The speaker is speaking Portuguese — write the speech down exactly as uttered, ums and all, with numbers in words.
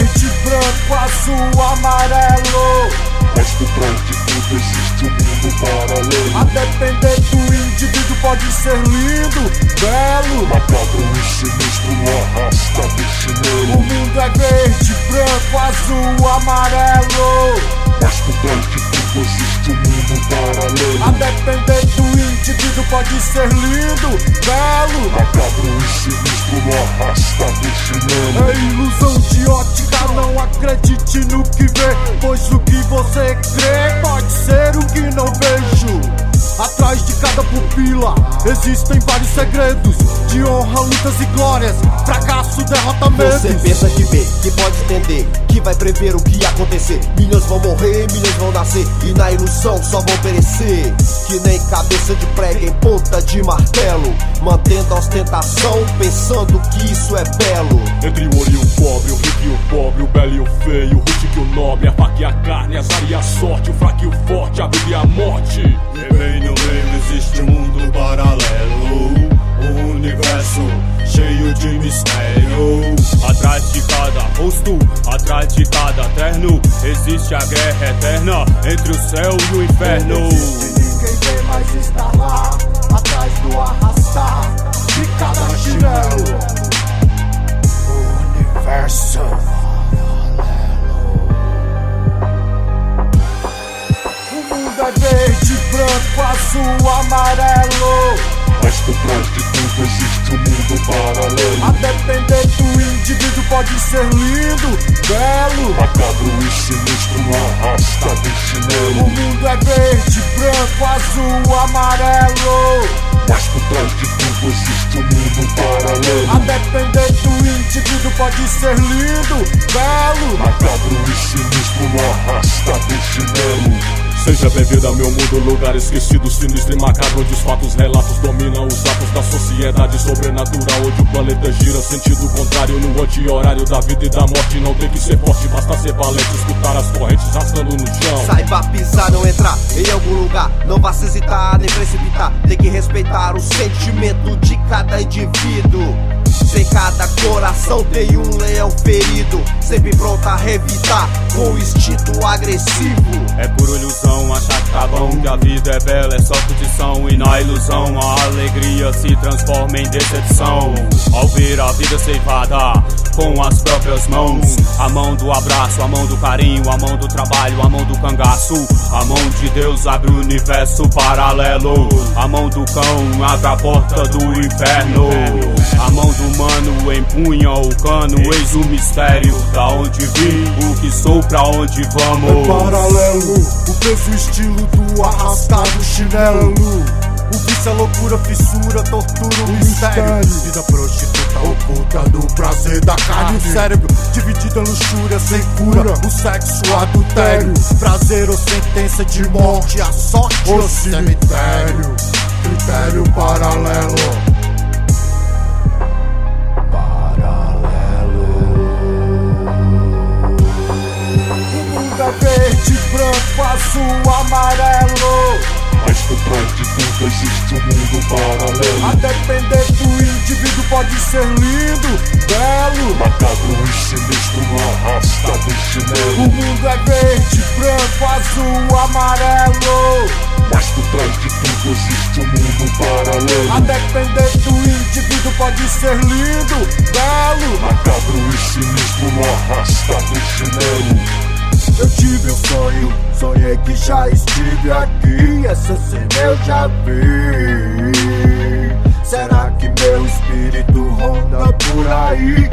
verde, branco, azul, amarelo. Mas por trás de tudo existe um mundo paralelo. A depender do indivíduo pode ser lindo, belo, macabro e sinistro, arrasta do chinelo. O mundo é verde, branco, azul, amarelo. Mas por trás de tudo existe um mundo paralelo. A depender do indivíduo pode ser lindo, belo, macabro e sinistro, arrasta do chinelo. É ilusão de ótica, não acredite no que vê, pois o que você crê pode ser o que não vejo. Atrás de cada pupila existem vários segredos, de honra, lutas e glórias, fracasso, derrota, medos. Você pensa que vê, que pode entender, que vai prever o que ia acontecer. Milhões vão morrer, milhões vão nascer, e na ilusão só vão perecer. Que nem cabeça de prego em ponta de martelo, mantendo a ostentação, pensando que isso é belo. Entre o ouro e o pobre, o rico e o pobre, o belo e o feio, o rústico e o nobre, a faca e a carne, azar e a sorte, o fraco e o forte, a vida e a morte. E bem no meio existe um mundo paralelo, um universo cheio de mistério. Atrás de cada rosto, atrás de cada terno, existe a guerra eterna entre o céu e o inferno. Ninguém vê, mas está lá, atrás do arrastar de cada chinelo. O universo O mundo é verde, branco, azul, amarelo. Mas por trás de tudo existe um mundo paralelo. A depender do indivíduo pode ser lindo, belo, macabro e sinistro, arrasta do O chinelo. mundo é verde, branco, azul, amarelo. Mas por trás de tudo existe um mundo paralelo. A depender do indivíduo pode ser lindo, belo, macabro e sinistro, arrasta do chinelo. Seja bem-vindo ao meu mundo, lugar esquecido, sinistro e macabro, onde os fatos relatos dominam os atos da sociedade sobrenatural, onde o planeta gira sentido contrário no anti-horário da vida e da morte. Não tem que ser forte, basta ser valente, escutar as correntes rastando no chão. Saiba pisar, não entrar em algum lugar, não vá se hesitar nem precipitar. Tem que respeitar o sentimento de cada indivíduo. Em cada coração tem um leão ferido, sempre pronto a revidar com instinto agressivo. É por ilusão achar que tá bom, que a vida é bela, é só curtição. E na ilusão a alegria se transforma em decepção. Ao ver a vida ceifada com as próprias mãos, a mão do abraço, a mão do carinho, a mão do trabalho, a mão do cangaço. A mão de Deus abre o universo paralelo, a mão do cão abre a porta do inferno. A mão do humano empunha o cano, eis o mistério. Da onde vim, o que sou, pra onde vamos. É paralelo, o peso e estilo do arrastado chinelo. O vício é loucura, fissura, tortura, o mistério. Vida prostituta oculta do prazer da carne. O cérebro dividido em luxúria sem cura, o sexo adultério. Prazer ou sentença de morte, a sorte ou cemitério. Critério paralelo. Verde, branco, azul, amarelo. Mas por trás de tudo existe um mundo paralelo. A depender do indivíduo pode ser lindo, belo, macabro e sinistro, arrasta do O chinelo. mundo é verde, branco, azul, amarelo. Mas por trás de tudo existe um mundo paralelo. A depender do indivíduo pode ser lindo, belo, macabro e sinistro, arrasta do chinelo. Eu tive um sonho, sonhei que já estive aqui. Essa cena eu já vi. Será que meu espírito ronda por aí?